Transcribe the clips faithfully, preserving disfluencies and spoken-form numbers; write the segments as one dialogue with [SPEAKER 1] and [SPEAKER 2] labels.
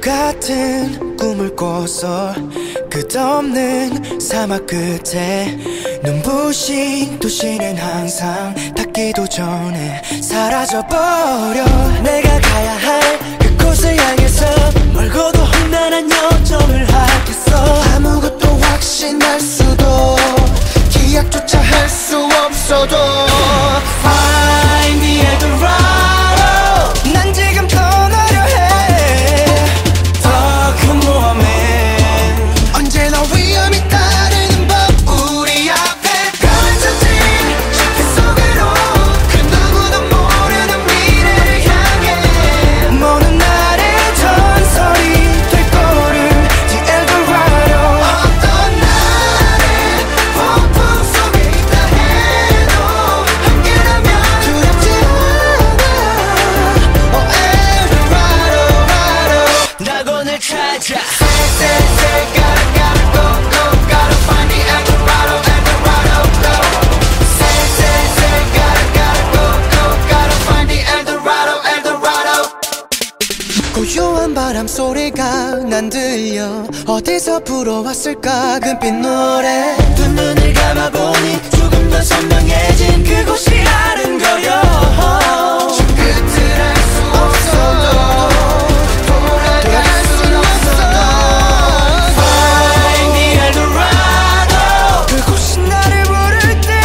[SPEAKER 1] 같은 꿈을 꿨어. 끝없는 사막 끝에 눈부신 도시는 항상 닿기도 전에 사라져버려. 내가 가야 할 그곳을 향해서 멀고도 험난한 여정을 하겠어.
[SPEAKER 2] 아무것도 확신할 수도 기약조차 할 수 없어도
[SPEAKER 1] Find the Eldorado. 난 지금 떠나려 해. 더 큰 모험에
[SPEAKER 2] 언제나 위험이 따르는 법. 우리 앞에 펼쳐진 샤프 속으로 그 누구도 모르는 미래를 향해
[SPEAKER 1] 먼 날의 전설이 될 거를 The Eldorado.
[SPEAKER 2] 어떤 날에 폭풍 속에 있다 해도 함께라면 두렵지 않아. Oh Eldorado.
[SPEAKER 1] 낙원을 찾아
[SPEAKER 2] Say say say gotta gotta go go gotta find the Eldorado Eldorado go. Say say say gotta gotta go go gotta find the Eldorado Eldorado.
[SPEAKER 1] 고요한 바람 소리가 난 들려. 어디서 불어왔을까 금빛 노래. 두 눈을 감아보니 조금 더 선명해진 그곳이 아른거려.
[SPEAKER 2] 끝을 알 수 없어도 돌아갈 순 없어.
[SPEAKER 1] Find the Eldorado. 그곳이 나를 부를 때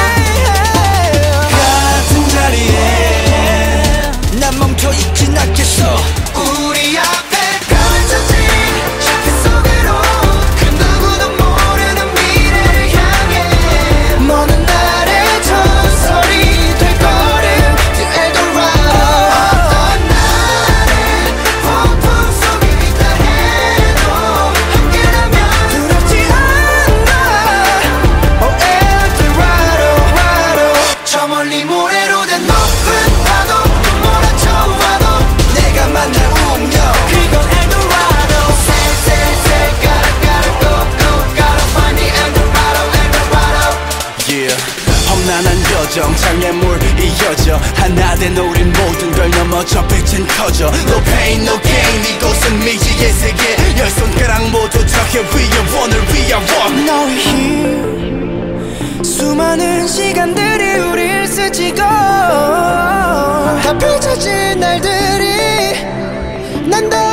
[SPEAKER 1] 같은 자리에 난 멈춰있진 않겠어.
[SPEAKER 2] 우리 앞에 펼쳐진 샤프 속으로 그 누구도 모르는 미래를 향해
[SPEAKER 1] 먼 날의 전설이 될 거를
[SPEAKER 2] The Eldorado. 어떤 날에 폭풍 속에 있다 해도 함께라면
[SPEAKER 1] 두렵지 않아. Oh Eldorado.
[SPEAKER 2] 저 멀리 모래로 된 높은 파도 몰아쳐와도
[SPEAKER 1] 내가 만날 운명 그건 Eldorado.
[SPEAKER 2] Say say say gotta gotta go go gotta find the Eldorado Eldorado.
[SPEAKER 3] Yeah. 험난한 여정 장애물 이어져 하나 된 우린 모든 걸 넘어 저 빛은 커져. No pain no gain 이곳은 미지의 세계. 열 손가락 모두 저게 위에 원을 위한 원.
[SPEAKER 1] 너의 힘 수많은 시간들이 우릴 스치고
[SPEAKER 2] 다 펼쳐진 날들이 난 더